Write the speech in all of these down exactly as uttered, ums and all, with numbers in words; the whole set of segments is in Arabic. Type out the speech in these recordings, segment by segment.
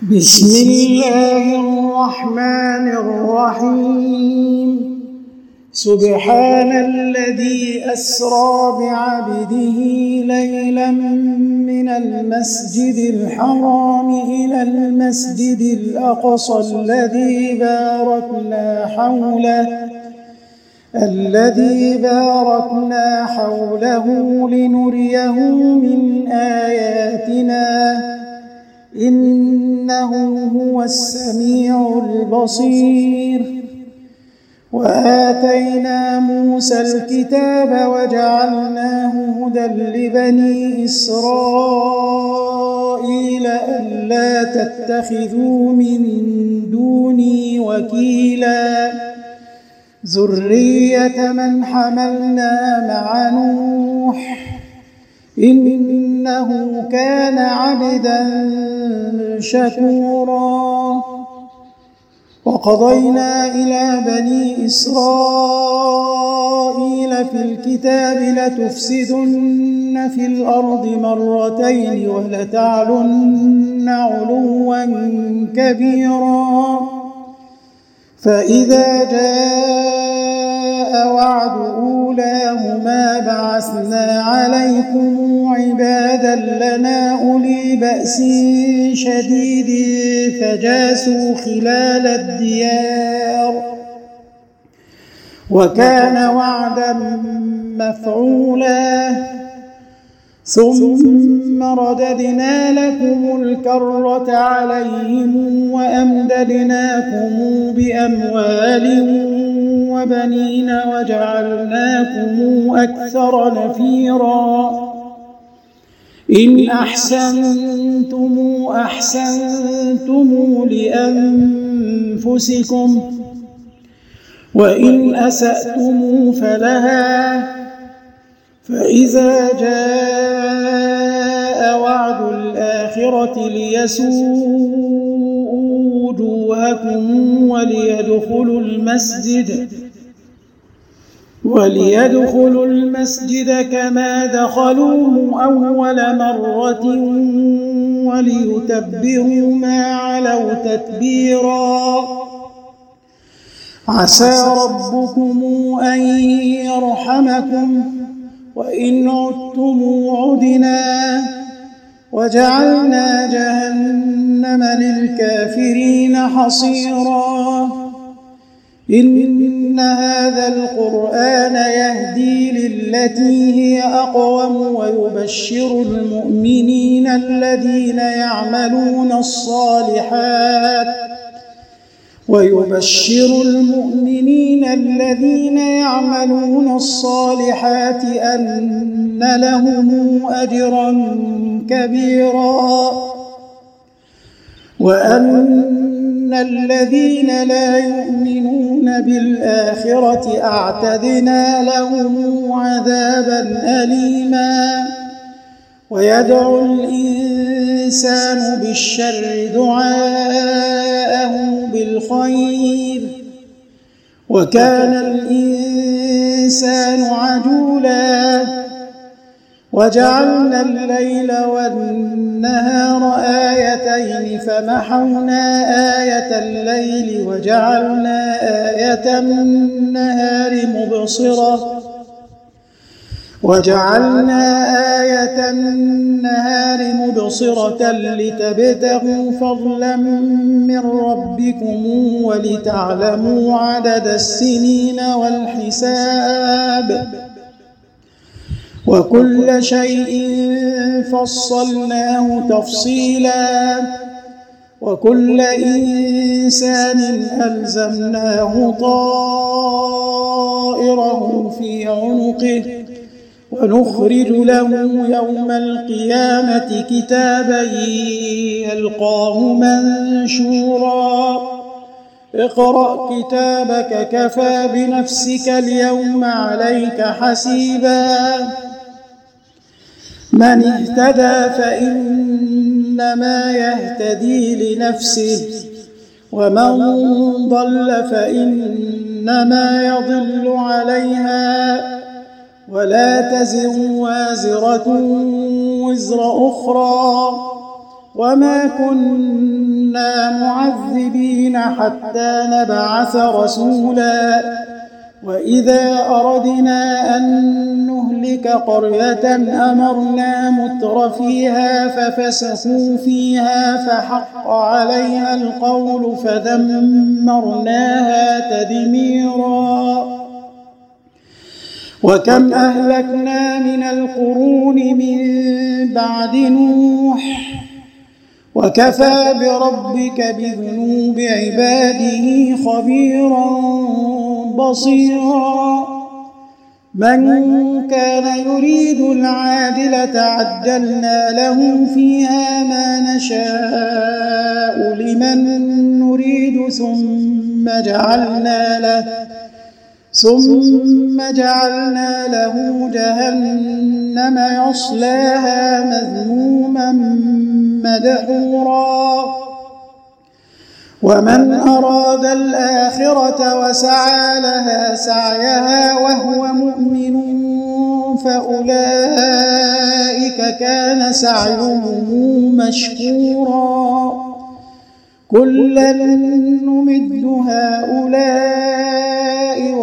بسم الله الرحمن الرحيم. سبحان الذي أسرى بعبده ليلا من المسجد الحرام إلى المسجد الأقصى الذي باركنا حوله الذي باركنا حوله لنريه من آياتنا إنه هو السميع البصير. وآتينا موسى الكتاب وجعلناه هدى لبني إسرائيل ألا تتخذوا من دوني وكيلا ذرية من حملنا مع نوح إنه كان عبدا شكورا. وقضينا إلى بني إسرائيل في الكتاب لتفسدن في الأرض مرتين ولتعلن علوا كبيرا. فإذا جاء وعد أولاهما بعثنا عليكم عبادا لنا أولي بأس شديد فجاسوا خلال الديار وكان وعدا مفعولا. ثم رددنا لكم الكرة عليهم وأمددناكم بأموال وبنين وجعلناكم أكثر نفيرا. إن أحسنتم أحسنتم لأنفسكم وإن أسأتم فلها. فإذا جاء وعد الآخرة ليسوءوا وجوهكم وليدخلوا المسجد وليدخلوا المسجد كما دخلوه أول مرة وليتبروا ما علوا تتبيرا. عسى ربكم أن يرحمكم وإن عدتم عدنا وجعلنا جهنم للكافرين حصيرا. إن هذا القرآن يهدي للتي هي أقوم ويبشر المؤمنين الذين يعملون الصالحات ويبشر المؤمنين الذين يعملون الصالحات أن لهم أجرا كبيرا وأن الذين لا يؤمنون بالآخرة أعتدنا لهم عذابا أليما. ويدعو الإنسان بالشر دعاءه بالخير وكان الإنسان عجولا. وجعلنا الليل والنهار آيتين فمحونا آية الليل وجعلنا آية النهار مبصرة وجعلنا آية النهار مبصرة لتبتغوا فضلا من ربكم ولتعلموا عدد السنين والحساب وكل شيء فصلناه تفصيلا. وكل إنسان ألزمناه طائره في عنقه ونخرج له يوم القيامة كتابا يلقاه منشورا. اقرأ كتابك كفى بنفسك اليوم عليك حسيبا. من اهتدى فإنما يهتدي لنفسه ومن ضل فإنما يضل عليها ولا تزر وازرة وزر أخرى وما كنا معذبين حتى نبعث رسولا وإذا أردنا أن نهلك قرية أمرنا متر فيها ففسقوا فيها فحق عليها القول فدمرناها تدميرا وكم أهلكنا من القرون من بعد نوح وكفى بربك بذنوب عباده خبيرا بصيرا من كان يريد العاجلة عجلنا له فيها ما نشاء لمن نريد ثم جعلنا له ثم جعلنا له جهنم يصلاها مذموما مدحورا ومن أراد الآخرة وسعى لها سعيها وهو مؤمن فأولئك كان سعيهم مشكورا كلا نمد هؤلاء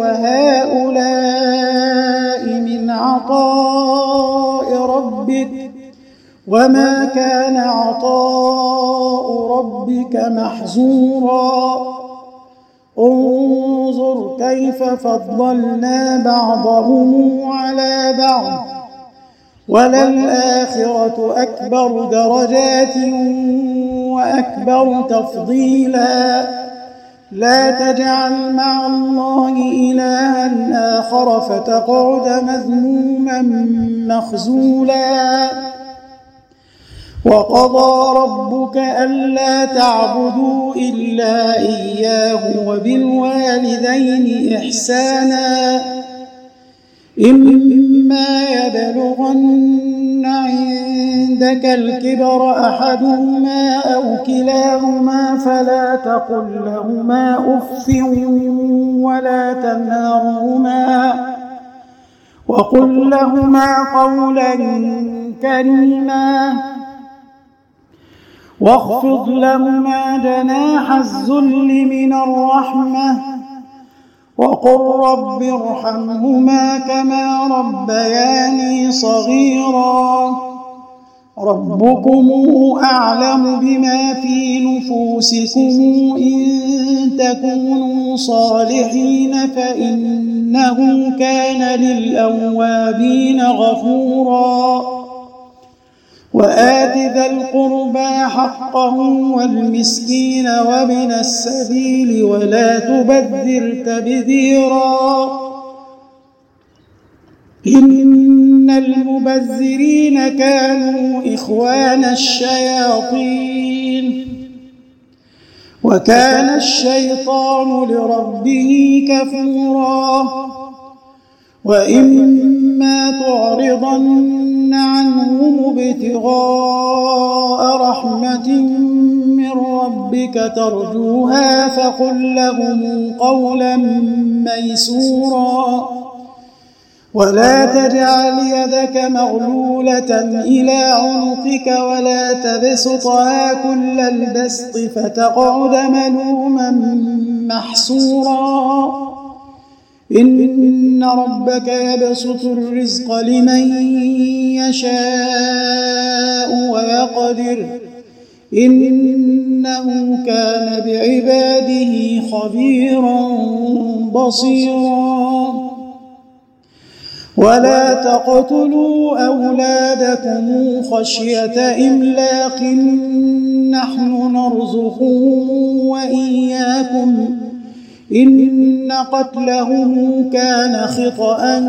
وهؤلاء من عطاء ربك وما كان عطاء ربك محظورا انظر كيف فضلنا بعضهم على بعض وللآخرة أكبر درجات وأكبر تفضيلا لا تجعل مع الله إلها آخر فتقعد مذموما مخذولا وقضى ربك ألا تعبدوا إلا إياه وبالوالدين إحسانا إما يبلغن عندك الكبر أحدهما أو كلاهما فلا تقل لهما أف ولا تنهرهما وقل لهما قولا كريما واخفض لهما جناح الذل من الرحمة وقل رب ارحمهما كما ربياني صغيرا ربكم أعلم بما في نفوسكم إن تكونوا صالحين فإنه كان للأوابين غفورا وآت ذا القربى حقه والمسكين وابن السبيل ولا تبذر تبذيرا إن المبذرين كانوا إخوان الشياطين وكان الشيطان لربه كفورا وإما تعرضن عنهم ابتغاء رحمة من ربك ترجوها فقل لهم قولا ميسورا ولا تجعل يدك مغلولة إلى عنقك ولا تبسطها كل البسط فتقعد ملوما محسورا إن ربك يبسط الرزق لمن يشاء ويقدر إنه كان بعباده خبيرا بصيرا ولا تقتلوا أولادكم خشية إملاق نحن نرزقهم وإياكم إن قتله كان خطأ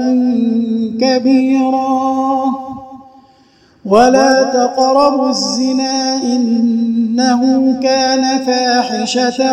كبيرا ولا تقربوا الزنا إنه كان فاحشة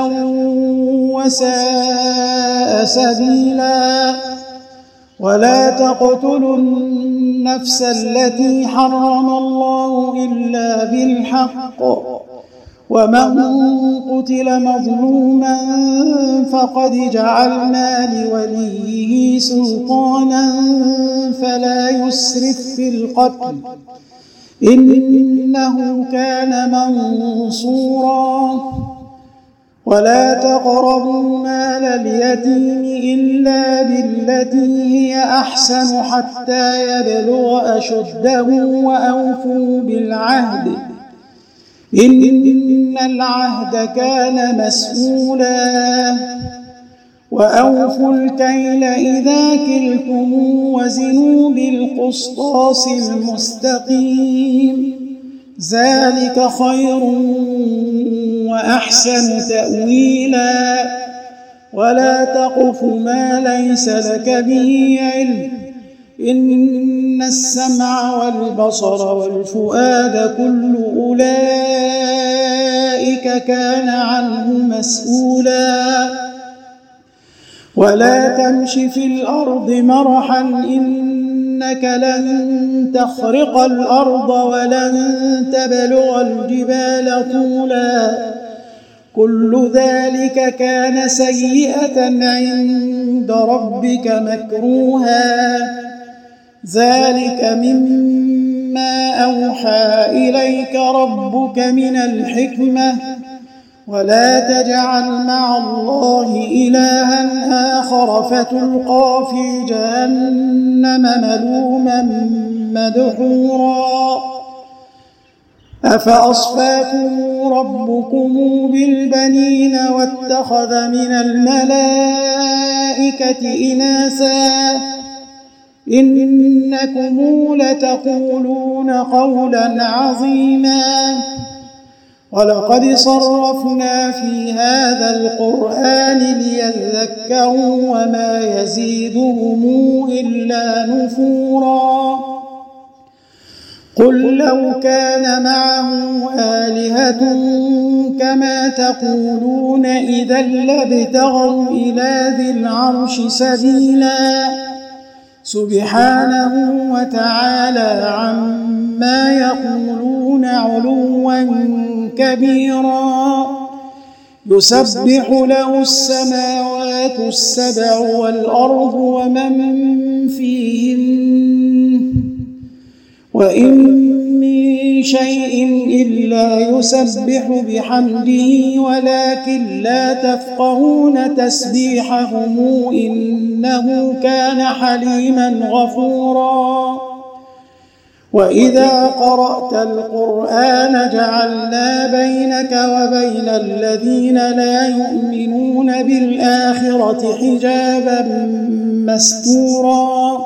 وساء سبيلا ولا تقتلوا النفس التي حرم الله إلا بالحق ومن قتل مظلوما فقد جعلنا لوليه سلطانا فلا يسرف في القتل إنه كان منصورا. ولا تقربوا مال اليتيم إلا بالتي هي أحسن حتى يبلغ أشده وأوفوا بالعهد إن العهد كان مسؤولا. وأوفوا الكيل إذا كلتم وزنوا بالقسطاس المستقيم ذلك خير وأحسن تأويلا. ولا تقف ما ليس لك به علم إن السمع والبصر والفؤاد كل أولئك كان عنه مسؤولا. ولا تمش في الأرض مرحا إنك لن تخرق الأرض ولن تبلغ الجبال طولا كل ذلك كان سيئة عند ربك مكروها. ذلك مما أوحى إليك ربك من الحكمة. ولا تجعل مع الله إلها آخر فتلقى في جهنم ملوما مدحورا. أفأصفاكم ربكم بالبنين واتخذ من الملائكة إناثا إنكم لتقولون قولا عظيما. ولقد صرفنا في هذا القرآن ليذكروا وما يزيدهم إلا نفورا. قل لو كان معه آلهة كما تقولون إذا لابتغوا إلى ذي العرش سبيلا سبحانه وتعالى عما يقولون علوا كبيرا. يسبح له السماوات السبع والأرض ومن فيهن وإن من شيء إلا يسبح بحمده ولكن لا تفقهون تسبيحهم إنه كان حليما غفورا. وإذا قرأت القرآن جعلنا بينك وبين الذين لا يؤمنون بالآخرة حجابا مستورا.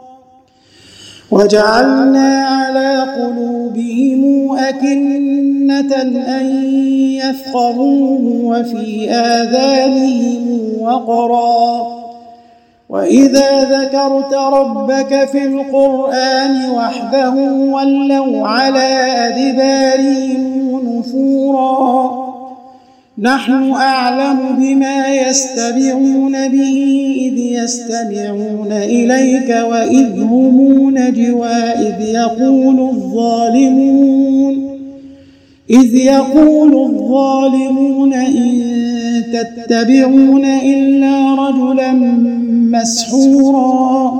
وجعلنا على قلوبهم أكنة أن يفقهوه وفي آذانهم وقرا. وإذا ذكرت ربك في القرآن وحده ولوا على أدبارهم نفورا. نحن أعلم بما يستمعون به إذ يستمعون إليك وإذ هم نجوى إذ يقول الظالمون إذ يقول الظالمون إن تتبعون إلا رجلا مسحورا.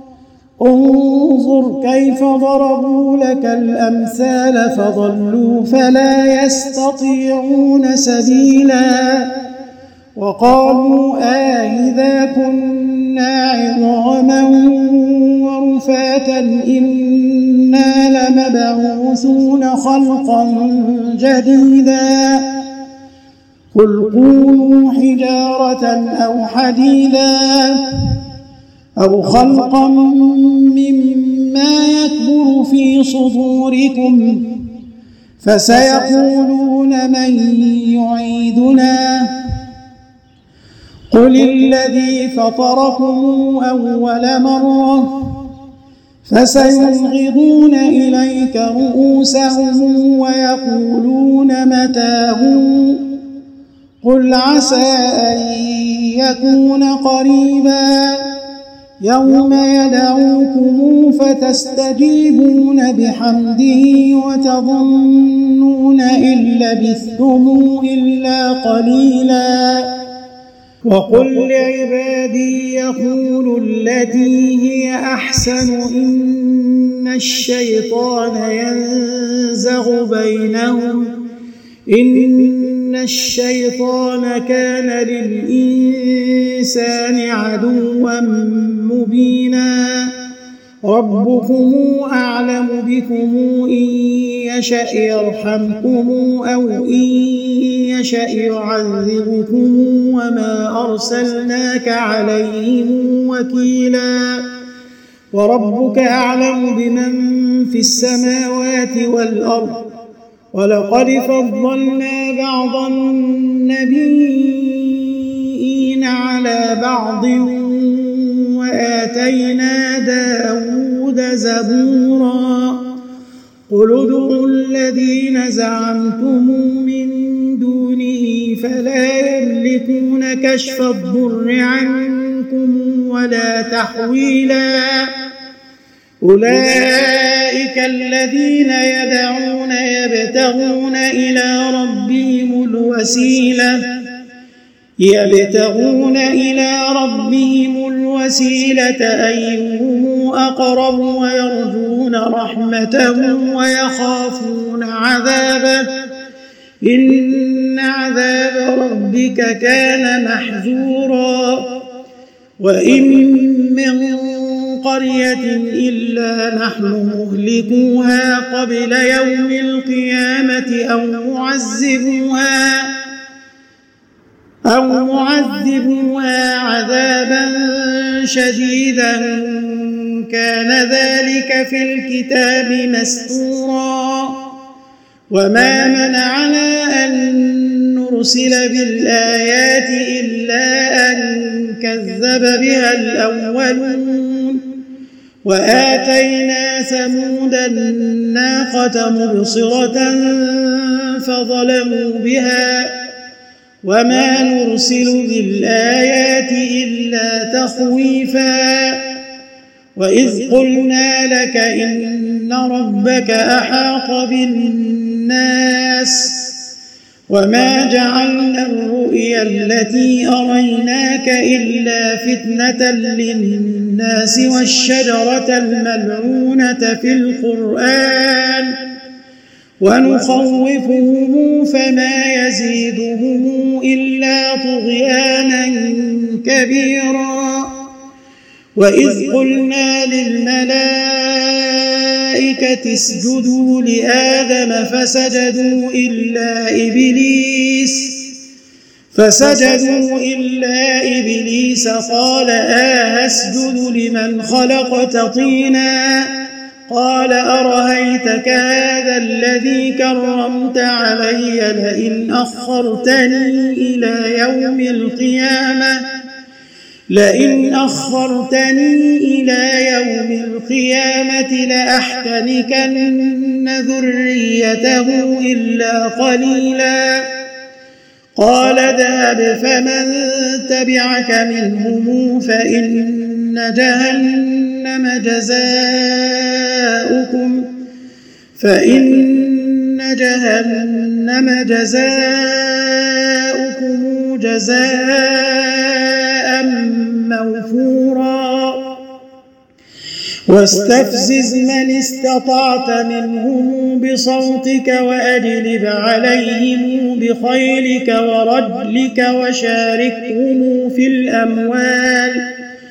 انظر كيف ضربوا لك الأمثال فضلوا فلا يستطيعون سبيلا. وقالوا آئذا كنا عظاما ورفاتا إنا لمبعوثون خلقا جديدا. قل كونوا حجارة أو حديدا أو خلقا مما يكبر في صدوركم فسيقولون من يعيدنا قل الذي فطركم أول مرة فسينغضون إليك رؤوسهم ويقولون متى هو قل عسى أن يكون قريبا يوم يدعوكم فتستجيبون بحمده وتظنون إن لبثتم إلا قليلا وقل لعبادي يقولوا التي هي أحسن إن الشيطان ينزغ بينهم إن الشيطان كان للإنسان عدوا مبينا ربكم أعلم بكم إن يشأ يرحمكم أو إن يشأ يعذبكم وما أرسلناك عليهم وكيلا وربك أعلم بمن في السماوات والأرض ولقد فضلنا بعض النبيين على بعض وآتينا داود زبورا قل ادعوا الذين زعمتم من دونه فلا يملكون كشف الضر عنكم ولا تحويلا أولئك الذين يدعون يبتغون إلى ربهم الوسيلة يبتغون إلى ربهم الوسيلة أيهم أقرب ويرجون رحمته ويخافون عذابه إن عذاب ربك كان محذورا وإن من قرية إلا نحن مهلكوها قبل يوم القيامة أو معذبوها أو معذبوها عذابا شديدا كان ذلك في الكتاب مستورا وما منعنا أن نرسل بالآيات إلا أن كذب بها الأولون وآتينا ثمود الناقة مبصرة فظلموا بها وما نرسل بالآيات إلا تخويفا وإذ قلنا لك إن ربك أحاط بالناس وما جعلنا الرؤيا التي أريناك إلا فتنة للناس والشجرة الملعونة في القرآن ونخوفهم فما يزيدهم إلا طغيانا كبيرا وإذ قلنا للملائكة اسجدوا لآدم فسجدوا إلا إبليس فسجدوا إلا إبليس قال آه أسجد لمن خلقت طينا قال أرهيتك هذا الذي كرمت علي لئن أخرتني إلى يوم القيامة لئن أخرتني إلى يوم القيامة لأحتنكن ذريته إلا قليلا قال اذهب فمن تبعك منهم فإن جهنم جزاؤكم فإن جهنم جزاؤكم جزاء موفورا واستفزز من استطعت منهم بصوتك وأجلب عليهم بخيلك ورجلك وشاركهم في الأموال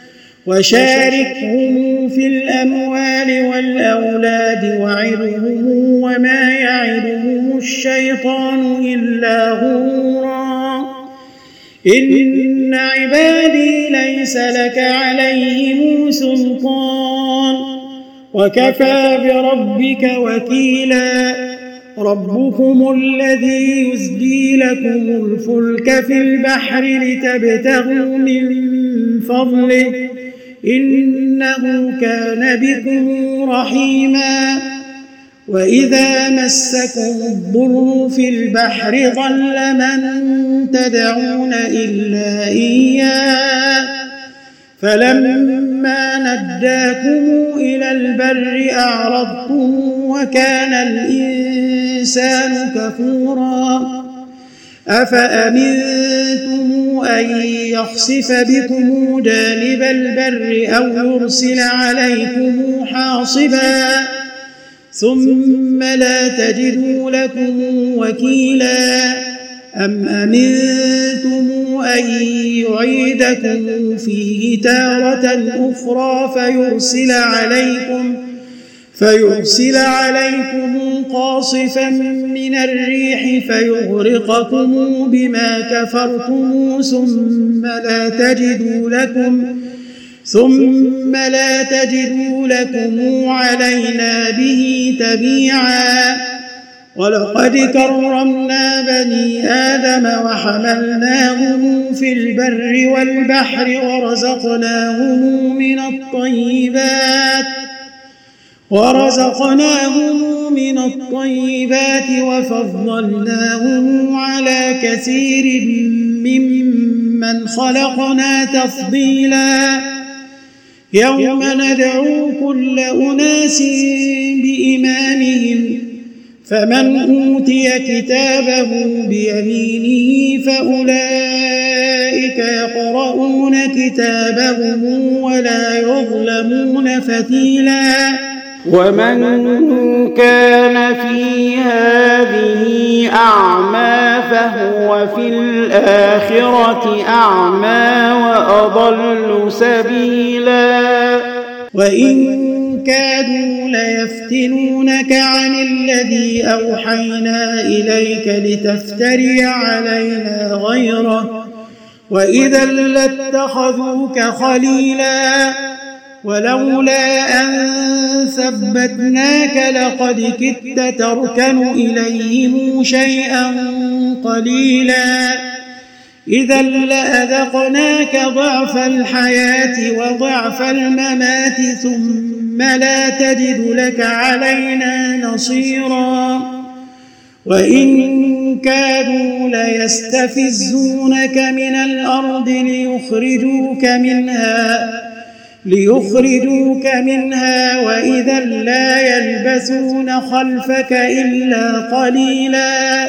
وشاركهم في الأموال والأولاد وعدهم وما يعدهم الشيطان إلا غرورا إن عبادي ليس لك عليهم سلطان وكفى بربك وكيلا ربكم الذي يزجي لكم الفلك في البحر لتبتغوا من فضله إنه كان بكم رحيما وإذا مسكم الضر في البحر ضل من تدعون إلا إياه فلما نجاكم إلى البر أعرضتم وكان الإنسان كفورا أفأمنتم أن يخسف بكم جانب البر أو يرسل عليكم حاصبا ثم لا تجدوا لكم وكيلا أم أمنتم أن يعيدكم فيه تارة أخرى فيرسل عليكم فيرسل عليكم قاصفا من الريح فيغرقكم بما كفرتم ثم لا تجدوا لكم ثم لا تجدوا لكم علينا به تبيعا ولقد كرمنا بني آدم وحملناهم في البر والبحر ورزقناهم من الطيبات ورزقناهم من الطيبات وفضلناهم على كثير ممن خلقنا تفضيلا يوم ندعو كل أناس بإمامهم فمن أوتي كتابه بيمينه فأولئك يقرؤون كتابهم ولا يظلمون فتيلا ومن كان في هذه أعمى فهو في الآخرة أعمى وأضل سبيلا وإن كادوا ليفتنونك عن الذي أوحينا إليك لتفتري علينا غيره وإذا لاتخذوك خليلا ولولا أن ثبتناك لقد كدت تركن إليهم شيئا قليلا إذا لأذقناك ضعف الحياة وضعف الممات ثم لا تجد لك علينا نصيرا وإن كادوا ليستفزونك من الأرض ليخرجوك منها ليخرجوك منها وإذا لا يلبثون خلفك إلا قليلا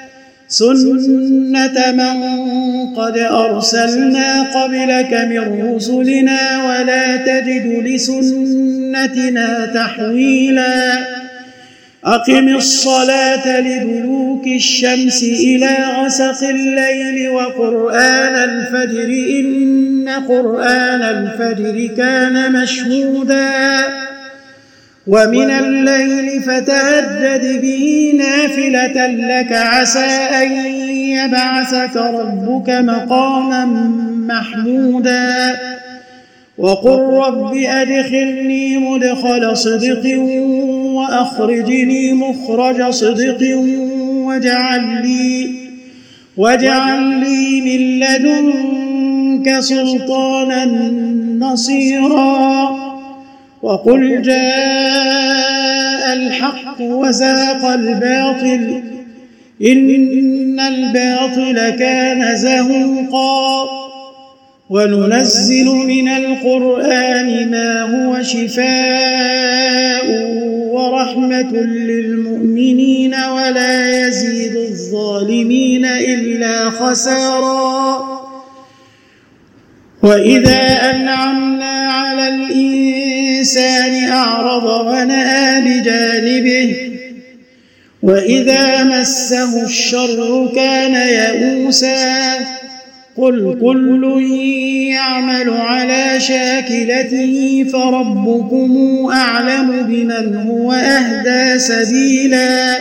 سنة من قد أرسلنا قبلك من رسلنا ولا تجد لسنتنا تحويلا أقم الصلاة لدلوك الشمس إلى غسق الليل وقرآن الفجر إن قرآن الفجر كان مشهودا ومن الليل فتهجد به نافلة لك عسى أن يبعثك ربك مقاما محمودا وقل رب أدخلني مدخل صدق وأخرجني مخرج صدق واجعل لي واجعل لي من لدنك سلطانا نصيرا وقل جاء الحق وزهق الباطل إن الباطل كان زهوقا وننزل من القرآن ما هو شفاء ورحمة للمؤمنين ولا يزيد الظالمين إلا خسارا وإذا أنعمنا على الإنسان أعرض ونأى بجانبه وإذا مسه الشر كان يئوسا قل كل يعمل على شاكلته فربكم أعلم بمن هو أهدى سبيلا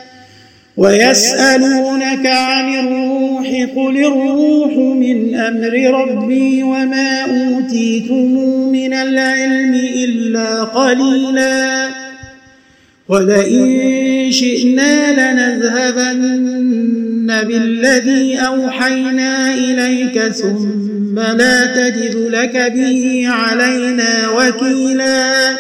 ويسألونك عن الروح قل الروح من أمر ربي وما أوتيتم من العلم إلا قليلا ولئن شئنا لنذهبن بالذي أوحينا إليك ثم لا تجد لك به علينا وكيلا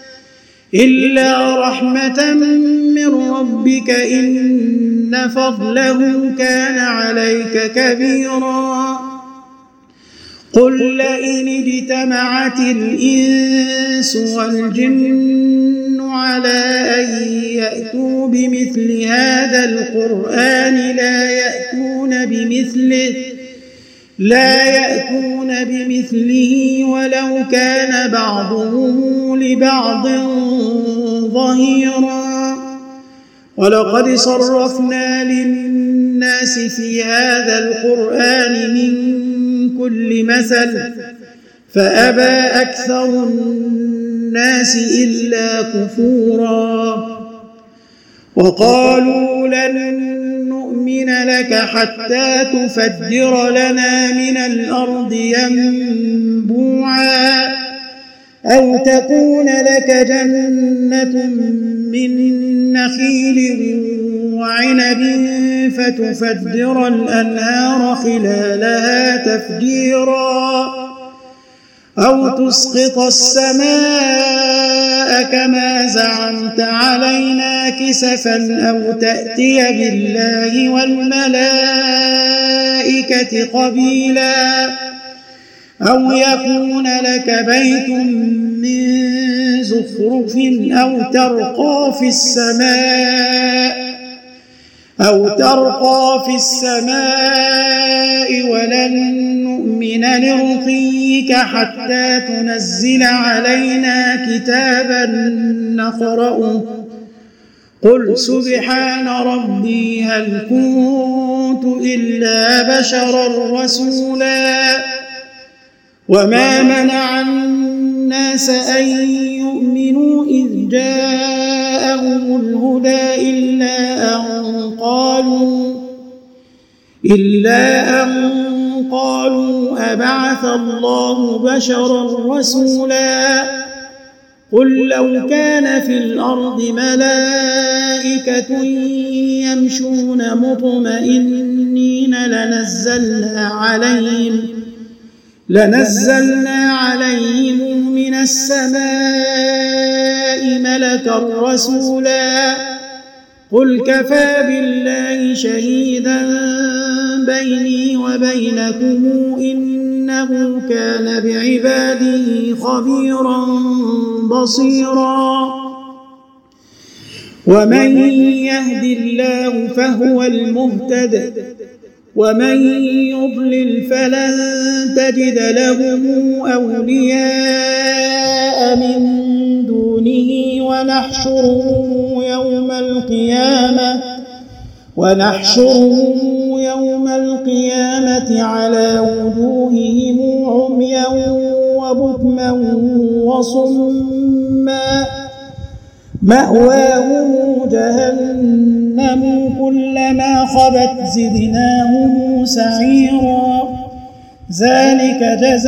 إلا رحمة من ربك إن فضله كان عليك كبيرا قل لئن اجتمعت الإنس والجن على أن يأتوا بمثل هذا القرآن لا يأتون بمثله لا يأتون بمثله ولو كان بعضهم لبعض ظهيرا. ولقد صرفنا للناس في هذا القرآن من كل مثل فأبى أكثر الناس إلا كفورا. وقالوا لن نؤمن لك حتى تفجر لنا من الأرض ينبوعا أو تكون لك جنة من نخيل وعنب فتفجر الأنهار خلالها تفجيرا أو تسقط السماء كما زعمت علينا كسفا أو تأتي بالله والملائكة قبيلا أو يكون لك بيت من زخرف أو ترقى في السماء أو ترقى في السماء ولن نؤمن لرقيك حتى تنزل علينا كتابا نقرأه قل سبحان ربي هل كنت إلا بشرا رسولا. وما منع الناس أن يؤمنوا إذ جاءهم الهدى إلا أن قالوا إلا أن قالوا أبعث الله بشرا رسولا. قل لو كان في الأرض ملائكة يمشون مطمئنين لنزلنا عليهم لنزلنا عليهم من السماء ملكا رسولا. قل كفى بالله شهيدا بيني وبينكم إنه كان بعباده خبيرا بصيرا. ومن يهد الله فهو المهتد ومن يضلل فلن تجد لهم أولياء من دونه ونحشرهم يوم القيامة ونحشرهم يوم القيامة على وجوههم عميا وبكما وصما مأواهم جهنم كلما خبت زدناهم سعيرا. ذلك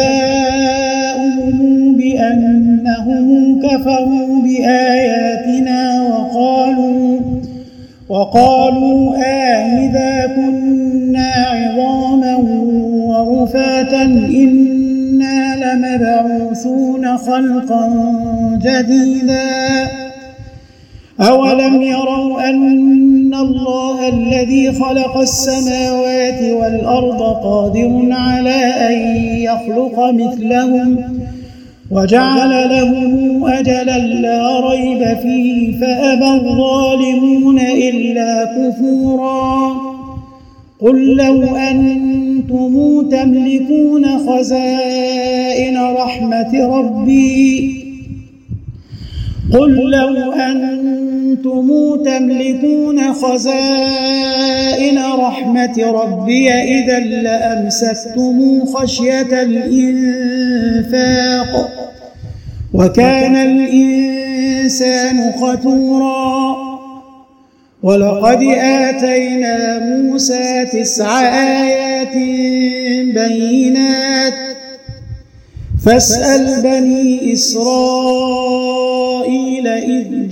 جزاؤهم بأنهم كفروا بآياتنا وقالوا وقالوا آئذا كنا عظاما ورفاتا إنا لمبعوثون خلقا جديدا. أولم يروا أن الله الذي خلق السماوات والأرض قادر على أن يخلق مثلهم وجعل لهم أجلا لا ريب فيه فأبى الظالمون إلا كفورا. قل لو أنتم تملكون خزائن رحمة ربي قل لو أنتم تملكون خزائن رحمة ربي إذا لأمسكتم خشية الإنفاق وكان الإنسان خطورا. ولقد آتينا موسى تسع آيات بينات فاسأل بني إسرائيل إذ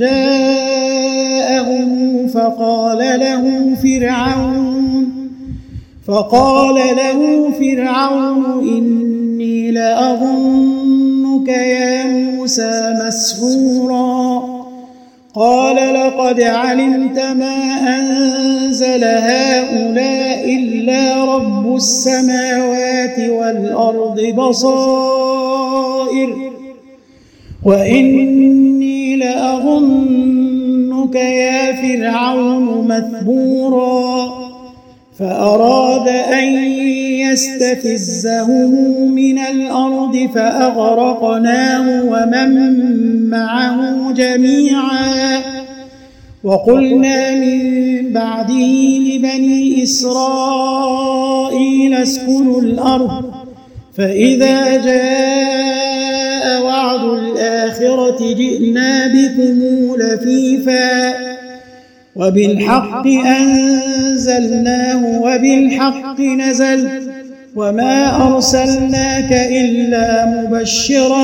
جاءهم فقال له فرعون فقال له فرعون إني لأظنك يا موسى مسحورا. قال لقد علمت ما أنزل هؤلاء إلا رب السماوات والأرض بصائر وإني لأظنك يا فرعون مثبورا فأراد أن يستفزهم من الأرض فأغرقناه ومن معه جميعا وقلنا من بعده لبني إسرائيل اسكنوا الأرض فإذا جاء وعد الآخرة جئنا بكم لفيفا وبالحق أنزلناه وبالحق نزل وما أرسلناك إلا مبشرا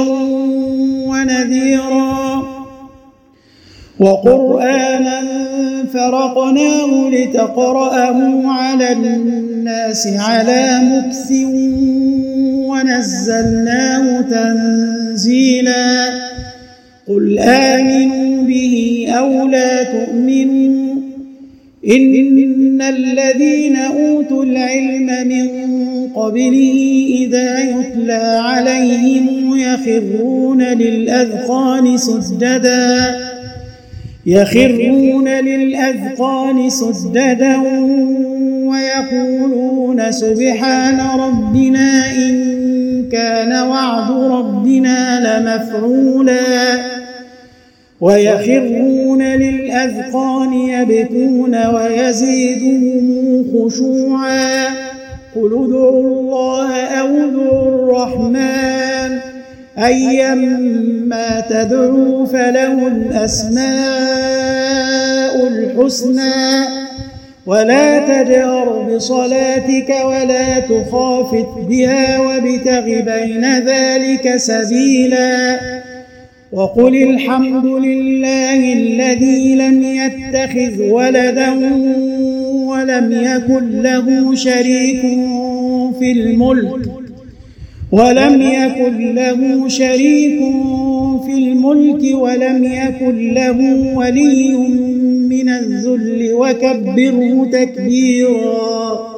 ونذيرا وقرآنا فرقناه لتقرأه على الناس على مكث ونزلناه تنزيلا قل آمنوا به أو لا تؤمنوا إن الذين أوتوا العلم من قبله إذا يتلى عليهم يخرون للأذقان سجدا يخرون للأذقان سجدا ويقولون سبحان ربنا إن كان وعد ربنا لمفعولا ويخرون للأذقان يبكون ويزيدهم خشوعا قل ادعوا الله أو ادعوا الرحمن أيما تدعوا فله الأسماء الحسنى ولا تجهر بصلاتك ولا تخافت بها وابتغ بين ذلك سبيلا وقل الحمد لله الذي لم يتخذ ولدا ولم يكن له شريك في الملك ولم يكن له شريك في الملك ولم يكن له ولي من الذل وكبره تكبيرا